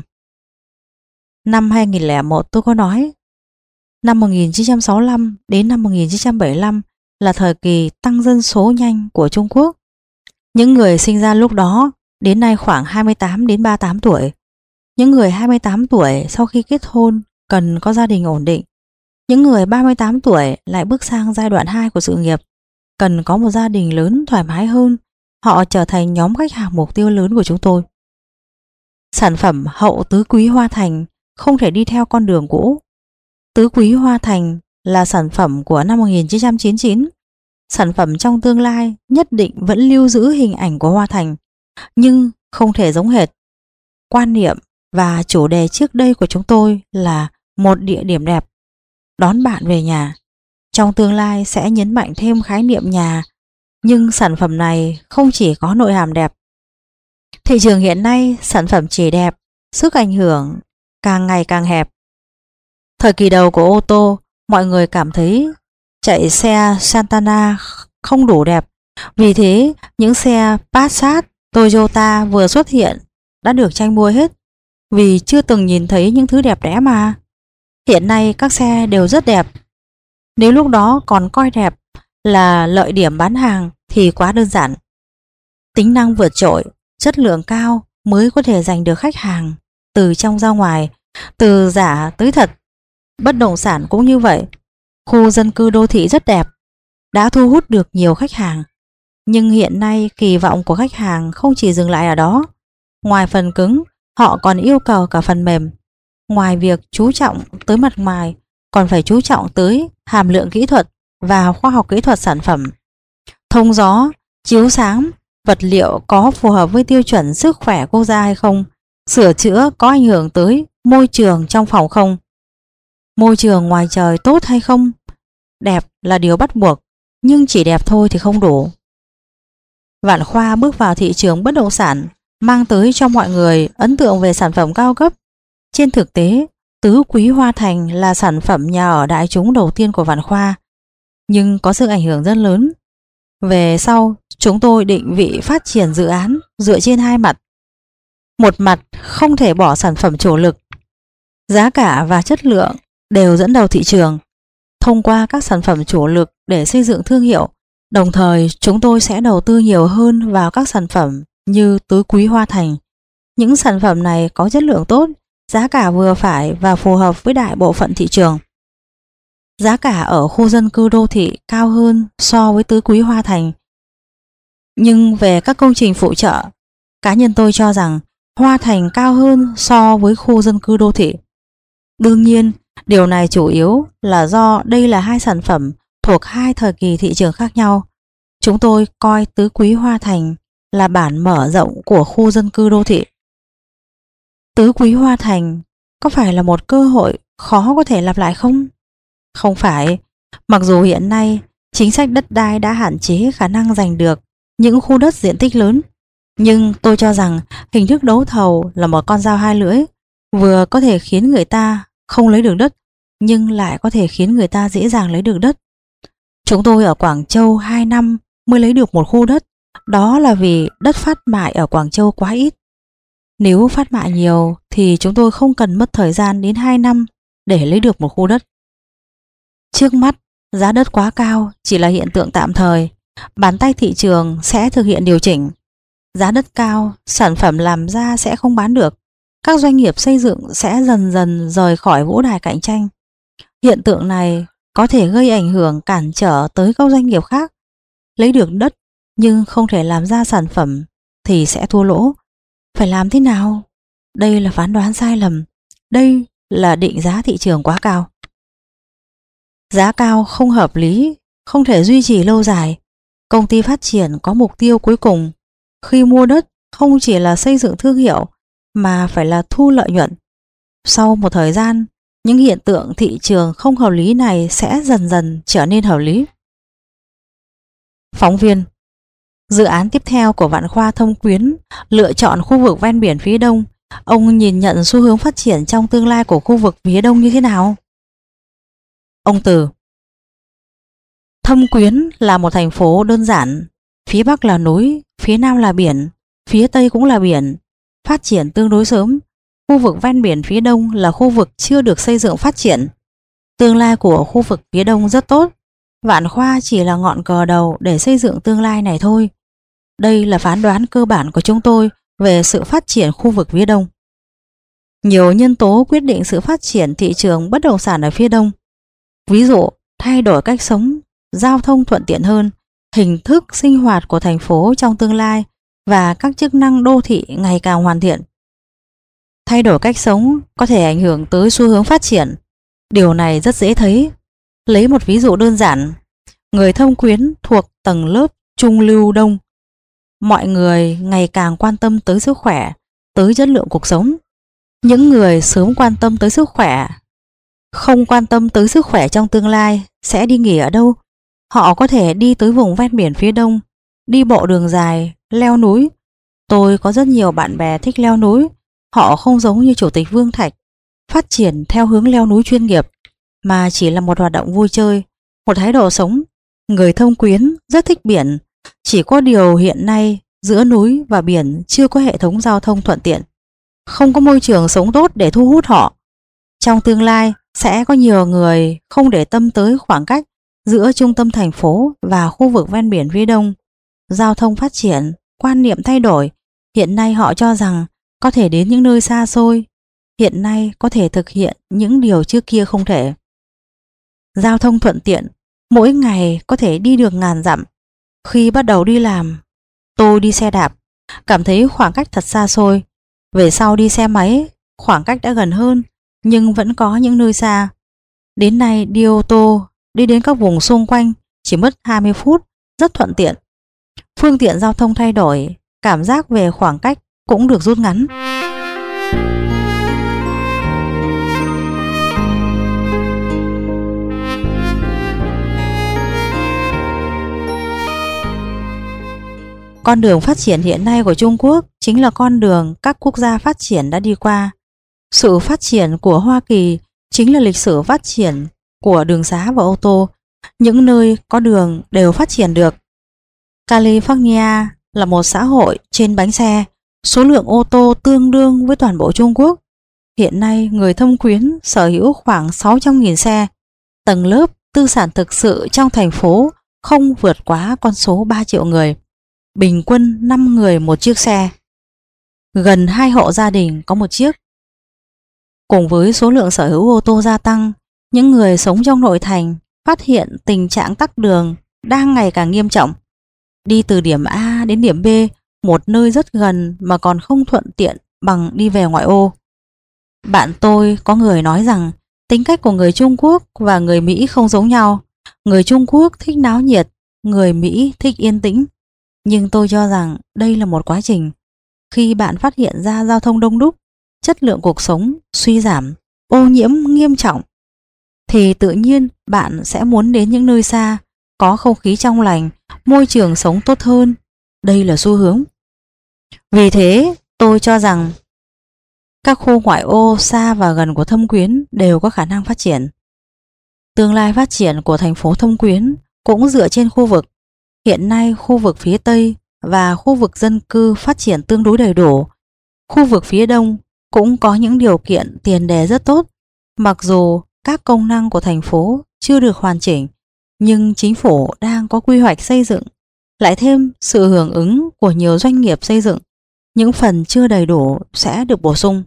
Speaker 1: Năm 2001 tôi có nói, năm 1965 đến năm 1975 là thời kỳ tăng dân số nhanh của Trung Quốc. Những người sinh ra lúc đó đến nay khoảng 28 đến 38 tuổi. Những người 28 tuổi sau khi kết hôn cần có gia đình ổn định. Những người 38 tuổi lại bước sang giai đoạn 2 của sự nghiệp, cần có một gia đình lớn thoải mái hơn. Họ trở thành nhóm khách hàng mục tiêu lớn của chúng tôi. Sản phẩm hậu Tứ Quý Hoa Thành không thể đi theo con đường cũ. Tứ Quý Hoa Thành là sản phẩm của năm 1999. Sản phẩm trong tương lai nhất định vẫn lưu giữ hình ảnh của Hoa Thành, nhưng không thể giống hệt. Quan niệm và chủ đề trước đây của chúng tôi là một địa điểm đẹp, đón bạn về nhà. Trong tương lai sẽ nhấn mạnh thêm khái niệm nhà, nhưng sản phẩm này không chỉ có nội hàm đẹp. Thị trường hiện nay sản phẩm chỉ đẹp, sức ảnh hưởng càng ngày càng hẹp. Thời kỳ đầu của ô tô, mọi người cảm thấy chạy xe Santana không đủ đẹp. Vì thế, những xe Passat, Toyota vừa xuất hiện đã được tranh mua hết, vì chưa từng nhìn thấy những thứ đẹp đẽ mà. Hiện nay các xe đều rất đẹp. Nếu lúc đó còn coi đẹp là lợi điểm bán hàng thì quá đơn giản. Tính năng vượt trội, chất lượng cao mới có thể giành được khách hàng từ trong ra ngoài, từ giả tới thật. Bất động sản cũng như vậy. Khu dân cư đô thị rất đẹp, đã thu hút được nhiều khách hàng. Nhưng hiện nay kỳ vọng của khách hàng không chỉ dừng lại ở đó. Ngoài phần cứng, họ còn yêu cầu cả phần mềm. Ngoài việc chú trọng tới mặt ngoài, còn phải chú trọng tới hàm lượng kỹ thuật và khoa học kỹ thuật sản phẩm. Thông gió, chiếu sáng, vật liệu có phù hợp với tiêu chuẩn sức khỏe quốc gia hay không, sửa chữa có ảnh hưởng tới môi trường trong phòng không, môi trường ngoài trời tốt hay không. Đẹp là điều bắt buộc, nhưng chỉ đẹp thôi thì không đủ. Vạn Khoa bước vào thị trường bất động sản, mang tới cho mọi người ấn tượng về sản phẩm cao cấp. Trên thực tế, Tứ Quý Hoa Thành là sản phẩm nhà ở đại chúng đầu tiên của Vạn Khoa, nhưng có sức ảnh hưởng rất lớn. Về sau, chúng tôi định vị phát triển dự án dựa trên hai mặt. Một mặt không thể bỏ sản phẩm chủ lực. Giá cả và chất lượng đều dẫn đầu thị trường. Thông qua các sản phẩm chủ lực để xây dựng thương hiệu, đồng thời chúng tôi sẽ đầu tư nhiều hơn vào các sản phẩm như Tứ Quý Hoa Thành. Những sản phẩm này có chất lượng tốt, giá cả vừa phải và phù hợp với đại bộ phận thị trường. Giá cả ở khu dân cư đô thị cao hơn so với Tứ Quý Hoa Thành. Nhưng về các công trình phụ trợ, cá nhân tôi cho rằng Hoa Thành cao hơn so với khu dân cư đô thị. Đương nhiên, điều này chủ yếu là do đây là hai sản phẩm thuộc hai thời kỳ thị trường khác nhau. Chúng tôi coi Tứ Quý Hoa Thành là bản mở rộng của khu dân cư đô thị. Tứ Quý Hoa Thành có phải là một cơ hội khó có thể lặp lại không? Không phải. Mặc dù hiện nay chính sách đất đai đã hạn chế khả năng giành được những khu đất diện tích lớn, nhưng tôi cho rằng hình thức đấu thầu là một con dao hai lưỡi, vừa có thể khiến người ta không lấy được đất, nhưng lại có thể khiến người ta dễ dàng lấy được đất. Chúng tôi ở Quảng Châu 2 năm mới lấy được một khu đất, đó là vì đất phát mại ở Quảng Châu quá ít. Nếu phát mại nhiều thì chúng tôi không cần mất thời gian đến 2 năm để lấy được một khu đất. Trước mắt, giá đất quá cao chỉ là hiện tượng tạm thời, bàn tay thị trường sẽ thực hiện điều chỉnh. Giá đất cao, sản phẩm làm ra sẽ không bán được, các doanh nghiệp xây dựng sẽ dần dần rời khỏi vũ đài cạnh tranh. Hiện tượng này có thể gây ảnh hưởng cản trở tới các doanh nghiệp khác. Lấy được đất nhưng không thể làm ra sản phẩm thì sẽ thua lỗ. Phải làm thế nào? Đây là phán đoán sai lầm. Đây là định giá thị trường quá cao. Giá cao không hợp lý, không thể duy trì lâu dài. Công ty phát triển có mục tiêu cuối cùng. Khi mua đất không chỉ là xây dựng thương hiệu mà phải là thu lợi nhuận. Sau một thời gian, những hiện tượng thị trường không hợp lý này sẽ dần dần trở nên hợp lý. Phóng viên: dự án tiếp theo của Vạn Khoa Thâm Quyến lựa chọn khu vực ven biển phía Đông. Ông nhìn nhận xu hướng phát triển trong tương lai của khu vực phía Đông như thế nào? Ông Từ: Thâm Quyến là một thành phố đơn giản. Phía Bắc là núi, phía Nam là biển, phía Tây cũng là biển. Phát triển tương đối sớm. Khu vực ven biển phía Đông là khu vực chưa được xây dựng phát triển. Tương lai của khu vực phía Đông rất tốt. Vạn Khoa chỉ là ngọn cờ đầu để xây dựng tương lai này thôi. Đây là phán đoán cơ bản của chúng tôi về sự phát triển khu vực phía Đông. Nhiều nhân tố quyết định sự phát triển thị trường bất động sản ở phía Đông. Ví dụ, thay đổi cách sống, giao thông thuận tiện hơn, hình thức sinh hoạt của thành phố trong tương lai và các chức năng đô thị ngày càng hoàn thiện. Thay đổi cách sống có thể ảnh hưởng tới xu hướng phát triển. Điều này rất dễ thấy. Lấy một ví dụ đơn giản, người Thâm Quyến thuộc tầng lớp trung lưu đông. Mọi người ngày càng quan tâm tới sức khỏe, tới chất lượng cuộc sống. Những người sớm quan tâm tới sức khỏe, không quan tâm tới sức khỏe trong tương lai sẽ đi nghỉ ở đâu? Họ có thể đi tới vùng ven biển phía Đông, đi bộ đường dài, leo núi. Tôi có rất nhiều bạn bè thích leo núi. Họ không giống như Chủ tịch Vương Thạch, phát triển theo hướng leo núi chuyên nghiệp, mà chỉ là một hoạt động vui chơi, một thái độ sống. Người Thâm Quyến rất thích biển, chỉ có điều hiện nay giữa núi và biển chưa có hệ thống giao thông thuận tiện, không có môi trường sống tốt để thu hút họ. Trong tương lai sẽ có nhiều người không để tâm tới khoảng cách giữa trung tâm thành phố và khu vực ven biển phía Đông. Giao thông phát triển, quan niệm thay đổi. Hiện nay họ cho rằng có thể đến những nơi xa xôi. Hiện nay có thể thực hiện những điều trước kia không thể. Giao thông thuận tiện, mỗi ngày có thể đi được ngàn dặm. Khi bắt đầu đi làm, tôi đi xe đạp, cảm thấy khoảng cách thật xa xôi. Về sau đi xe máy, khoảng cách đã gần hơn, nhưng vẫn có những nơi xa. Đến nay đi ô tô, đi đến các vùng xung quanh chỉ mất 20 phút, rất thuận tiện. Phương tiện giao thông thay đổi, cảm giác về khoảng cách cũng được rút ngắn. Con đường phát triển hiện nay của Trung Quốc chính là con đường các quốc gia phát triển đã đi qua. Sự phát triển của Hoa Kỳ chính là lịch sử phát triển của đường xá và ô tô. Những nơi có đường đều phát triển được. California là một xã hội trên bánh xe, số lượng ô tô tương đương với toàn bộ Trung Quốc. Hiện nay người Thâm Quyến sở hữu khoảng 600.000 xe. Tầng lớp tư sản thực sự trong thành phố không vượt quá con số 3 triệu người. Bình quân 5 người một chiếc xe. Gần 2 hộ gia đình có một chiếc. Cùng với số lượng sở hữu ô tô gia tăng, những người sống trong nội thành phát hiện tình trạng tắc đường đang ngày càng nghiêm trọng. Đi từ điểm A đến điểm B, một nơi rất gần mà còn không thuận tiện bằng đi về ngoại ô. Bạn tôi có người nói rằng tính cách của người Trung Quốc và người Mỹ không giống nhau. Người Trung Quốc thích náo nhiệt, người Mỹ thích yên tĩnh. Nhưng tôi cho rằng đây là một quá trình. Khi bạn phát hiện ra giao thông đông đúc, chất lượng cuộc sống suy giảm, ô nhiễm nghiêm trọng, thì tự nhiên bạn sẽ muốn đến những nơi xa, có không khí trong lành, môi trường sống tốt hơn. Đây là xu hướng. Vì thế, tôi cho rằng Các khu ngoại ô xa và gần của Thâm Quyến đều có khả năng phát triển. Tương lai phát triển của thành phố Thâm Quyến cũng dựa trên khu vực. Hiện nay khu vực phía Tây và khu vực dân cư phát triển tương đối đầy đủ. Khu vực phía Đông cũng có những điều kiện tiền đề rất tốt. Mặc dù các công năng của thành phố chưa được hoàn chỉnh, nhưng chính phủ đang có quy hoạch xây dựng, lại thêm sự hưởng ứng của nhiều doanh nghiệp xây dựng, những phần chưa đầy đủ sẽ được bổ sung.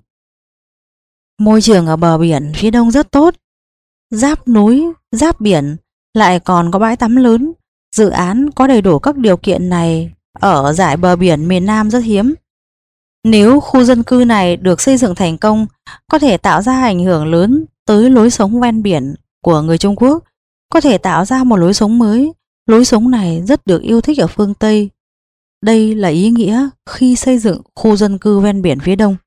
Speaker 1: Môi trường ở bờ biển phía đông rất tốt, giáp núi, giáp biển, lại còn có bãi tắm lớn. Dự án có đầy đủ các điều kiện này ở dải bờ biển miền Nam rất hiếm. Nếu khu dân cư này được xây dựng thành công, có thể tạo ra ảnh hưởng lớn tới lối sống ven biển của người Trung Quốc, có thể tạo ra một lối sống mới. Lối sống này rất được yêu thích ở phương Tây. Đây là ý nghĩa khi xây dựng khu dân cư ven biển phía đông.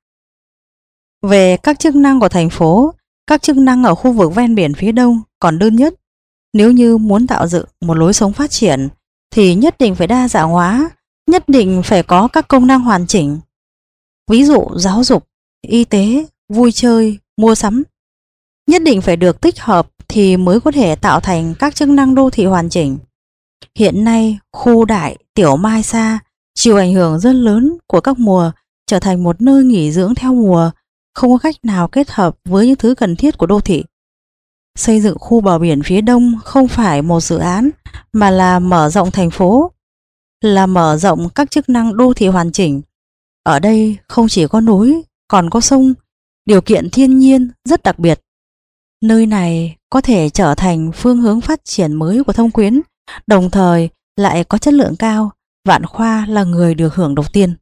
Speaker 1: Về các chức năng của thành phố, các chức năng ở khu vực ven biển phía đông còn đơn nhất. Nếu như muốn tạo dựng một lối sống phát triển thì nhất định phải đa dạng hóa, nhất định phải có các công năng hoàn chỉnh. Ví dụ giáo dục, y tế, vui chơi, mua sắm. Nhất định phải được tích hợp thì mới có thể tạo thành các chức năng đô thị hoàn chỉnh. Hiện nay, khu Đại, Tiểu Mai Sa chịu ảnh hưởng rất lớn của các mùa, trở thành một nơi nghỉ dưỡng theo mùa, không có cách nào kết hợp với những thứ cần thiết của đô thị. Xây dựng khu bờ biển phía đông không phải một dự án, mà là mở rộng thành phố, là mở rộng các chức năng đô thị hoàn chỉnh. Ở đây không chỉ có núi, còn có sông, điều kiện thiên nhiên rất đặc biệt. Nơi này có thể trở thành phương hướng phát triển mới của Thâm Quyến, đồng thời lại có chất lượng cao. Vạn Khoa là người được hưởng đầu tiên.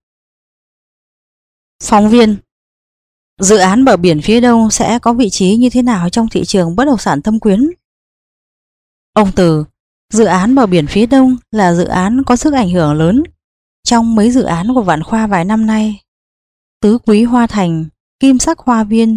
Speaker 1: Phóng viên: dự án bờ biển phía đông sẽ có vị trí như thế nào trong thị trường bất động sản Thâm Quyến? Ông Từ: dự án bờ biển phía đông là dự án có sức ảnh hưởng lớn trong mấy dự án của Vạn Khoa vài năm nay. Tứ Quý Hoa Thành, Kim Sắc Hoa Viên,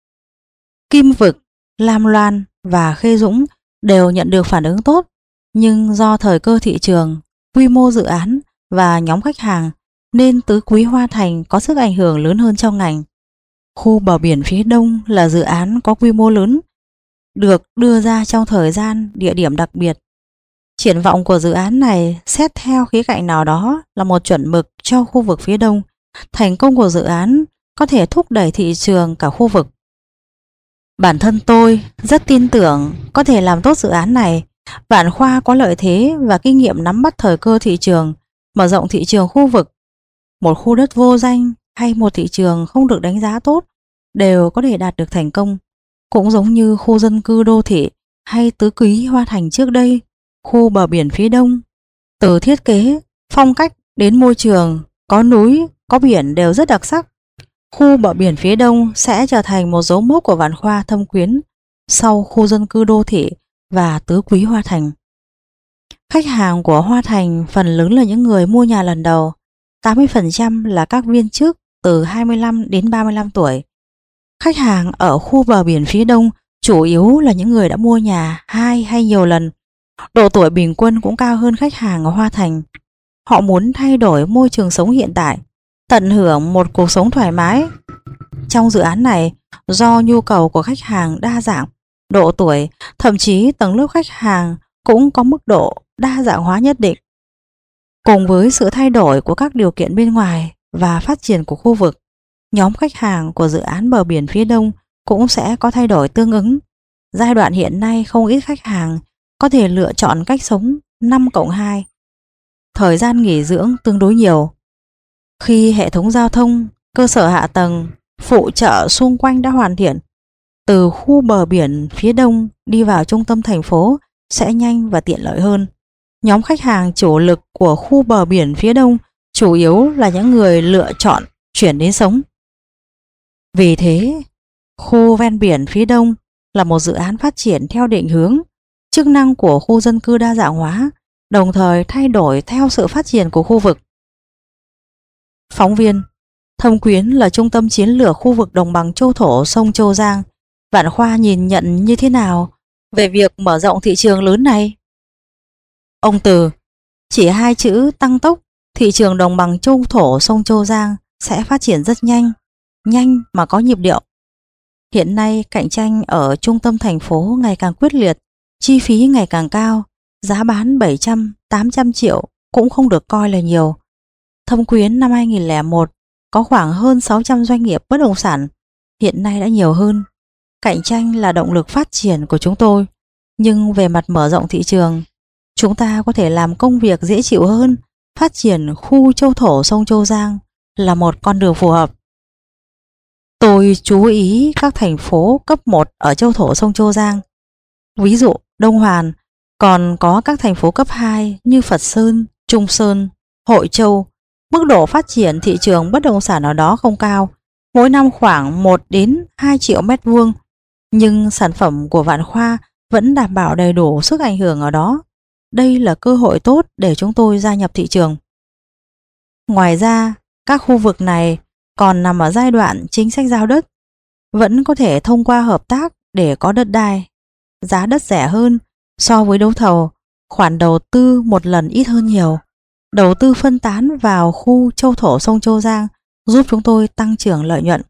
Speaker 1: Kim Vực, Lam Loan và Khê Dũng đều nhận được phản ứng tốt, nhưng do thời cơ thị trường, quy mô dự án và nhóm khách hàng nên Tứ Quý Hoa Thành có sức ảnh hưởng lớn hơn trong ngành. Khu bờ biển phía đông là dự án có quy mô lớn, được đưa ra trong thời gian, địa điểm đặc biệt. Triển vọng của dự án này xét theo khía cạnh nào đó là một chuẩn mực cho khu vực phía đông. Thành công của dự án có thể thúc đẩy thị trường cả khu vực. Bản thân tôi rất tin tưởng có thể làm tốt dự án này. Vạn Khoa có lợi thế và kinh nghiệm nắm bắt thời cơ thị trường, mở rộng thị trường khu vực. Một khu đất vô danh hay một thị trường không được đánh giá tốt đều có thể đạt được thành công. Cũng giống như khu dân cư đô thị hay Tứ Quý Hoa Thành trước đây, khu bờ biển phía đông, từ thiết kế, phong cách đến môi trường, có núi, có biển đều rất đặc sắc. Khu bờ biển phía đông sẽ trở thành một dấu mốc của Vạn Khoa Thâm Quyến sau khu dân cư đô thị và Tứ Quý Hoa Thành. Khách hàng của Hoa Thành phần lớn là những người mua nhà lần đầu, 80% là các viên chức từ 25 đến 35 tuổi. Khách hàng ở khu bờ biển phía đông chủ yếu là những người đã mua nhà 2 hay nhiều lần. Độ tuổi bình quân cũng cao hơn khách hàng ở Hoa Thành. Họ muốn thay đổi môi trường sống hiện tại, tận hưởng một cuộc sống thoải mái. Trong dự án này, do nhu cầu của khách hàng đa dạng, độ tuổi, thậm chí tầng lớp khách hàng cũng có mức độ đa dạng hóa nhất định. Cùng với sự thay đổi của các điều kiện bên ngoài và phát triển của khu vực, nhóm khách hàng của dự án bờ biển phía đông cũng sẽ có thay đổi tương ứng. Giai đoạn hiện nay không ít khách hàng có thể lựa chọn cách sống 5+2. Thời gian nghỉ dưỡng tương đối nhiều. Khi hệ thống giao thông, cơ sở hạ tầng, phụ trợ xung quanh đã hoàn thiện, từ khu bờ biển phía đông đi vào trung tâm thành phố sẽ nhanh và tiện lợi hơn. Nhóm khách hàng chủ lực của khu bờ biển phía đông chủ yếu là những người lựa chọn chuyển đến sống. Vì thế, khu ven biển phía đông là một dự án phát triển theo định hướng, chức năng của khu dân cư đa dạng hóa, đồng thời thay đổi theo sự phát triển của khu vực. Phóng viên: Thâm Quyến là trung tâm chiến lược khu vực đồng bằng Châu Thổ sông Châu Giang. Vạn Khoa nhìn nhận như thế nào về việc mở rộng thị trường lớn này? Ông Từ: chỉ 2 chữ tăng tốc, thị trường đồng bằng Châu Thổ sông Châu Giang sẽ phát triển rất nhanh. nhanh mà có nhịp điệu. Hiện nay cạnh tranh ở trung tâm thành phố ngày càng quyết liệt, chi phí ngày càng cao, giá bán 700-800 triệu cũng không được coi là nhiều. Thâm Quyến năm 2001 có khoảng hơn 600 doanh nghiệp bất động sản, hiện nay đã nhiều hơn. Cạnh tranh là động lực phát triển của chúng tôi, nhưng về mặt mở rộng thị trường, chúng ta có thể làm công việc dễ chịu hơn. Phát triển khu Châu Thổ sông Châu Giang là một con đường phù hợp. Tôi chú ý các thành phố cấp 1 ở Châu Thổ sông Châu Giang, ví dụ Đông Hoàn, còn có các thành phố cấp 2 như Phật Sơn, Trung Sơn, Hội Châu. Mức độ phát triển thị trường bất động sản ở đó không cao, mỗi năm khoảng 1 đến 2 triệu mét vuông, nhưng sản phẩm của Vạn Khoa vẫn đảm bảo đầy đủ sức ảnh hưởng ở đó. Đây là cơ hội tốt để chúng tôi gia nhập thị trường. Ngoài ra, các khu vực này còn nằm ở giai đoạn chính sách giao đất, vẫn có thể thông qua hợp tác để có đất đai. Giá đất rẻ hơn so với đấu thầu, khoản đầu tư một lần ít hơn nhiều. Đầu tư phân tán vào khu Châu Thổ sông Châu Giang giúp chúng tôi tăng trưởng lợi nhuận.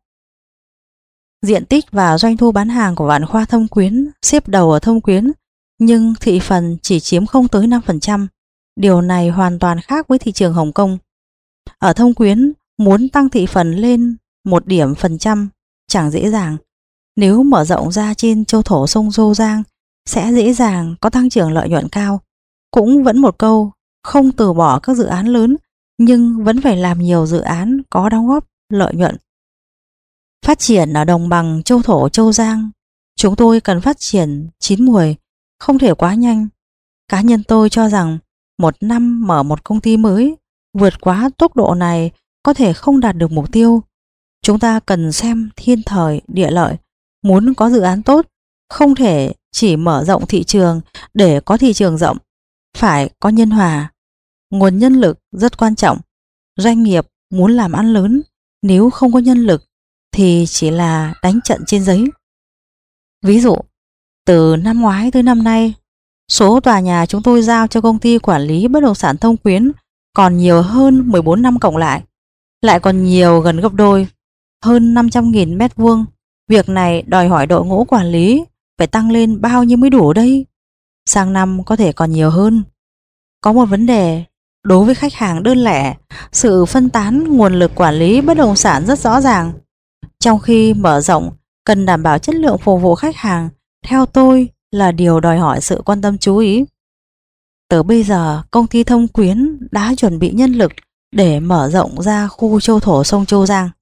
Speaker 1: Diện tích và doanh thu bán hàng của Vạn Khoa Thâm Quyến xếp đầu ở Thâm Quyến, nhưng thị phần chỉ chiếm không tới 5%. Điều này hoàn toàn khác với thị trường Hồng Kông. Ở Thâm Quyến, muốn tăng thị phần lên 1 điểm phần trăm chẳng dễ dàng. Nếu mở rộng ra trên Châu Thổ sông Châu Giang sẽ dễ dàng có tăng trưởng lợi nhuận cao. Cũng vẫn một câu, không từ bỏ các dự án lớn, nhưng vẫn phải làm nhiều dự án có đóng góp lợi nhuận. Phát triển ở đồng bằng Châu Thổ Châu Giang, chúng tôi cần phát triển chín muồi, không thể quá nhanh. Cá nhân tôi cho rằng 1 năm mở một công ty mới, vượt quá tốc độ này có thể không đạt được mục tiêu. Chúng ta cần xem thiên thời, địa lợi. Muốn có dự án tốt, không thể chỉ mở rộng thị trường để có thị trường rộng, phải có nhân hòa. Nguồn nhân lực rất quan trọng. Doanh nghiệp muốn làm ăn lớn, nếu không có nhân lực thì chỉ là đánh trận trên giấy. Ví dụ, từ năm ngoái tới năm nay, số tòa nhà chúng tôi giao cho công ty quản lý bất động sản Thâm Quyến còn nhiều hơn 14 năm cộng lại còn nhiều gần gấp đôi, hơn 500.000 mét vuông. Việc này đòi hỏi đội ngũ quản lý phải tăng lên bao nhiêu mới đủ đây? Sang năm có thể còn nhiều hơn. Có một vấn đề, đối với khách hàng đơn lẻ, sự phân tán nguồn lực quản lý bất động sản rất rõ ràng. Trong khi mở rộng, cần đảm bảo chất lượng phục vụ khách hàng, theo tôi là điều đòi hỏi sự quan tâm chú ý. Từ bây giờ, công ty Thâm Quyến đã chuẩn bị nhân lực để mở rộng ra khu Châu Thổ sông Châu Giang.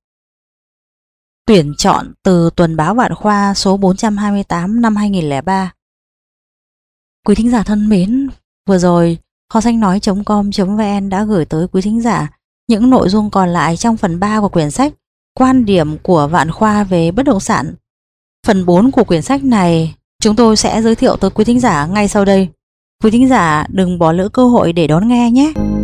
Speaker 1: Tuyển chọn từ tuần báo Vạn Khoa số 428 năm 2003. Quý thính giả thân mến, vừa rồi kho sách nói.com.vn đã gửi tới quý thính giả những nội dung còn lại trong phần 3 của quyển sách Quan điểm của Vạn Khoa về bất động sản. Phần 4 của quyển sách này chúng tôi sẽ giới thiệu tới quý thính giả ngay sau đây. Quý thính giả đừng bỏ lỡ cơ hội để đón nghe nhé.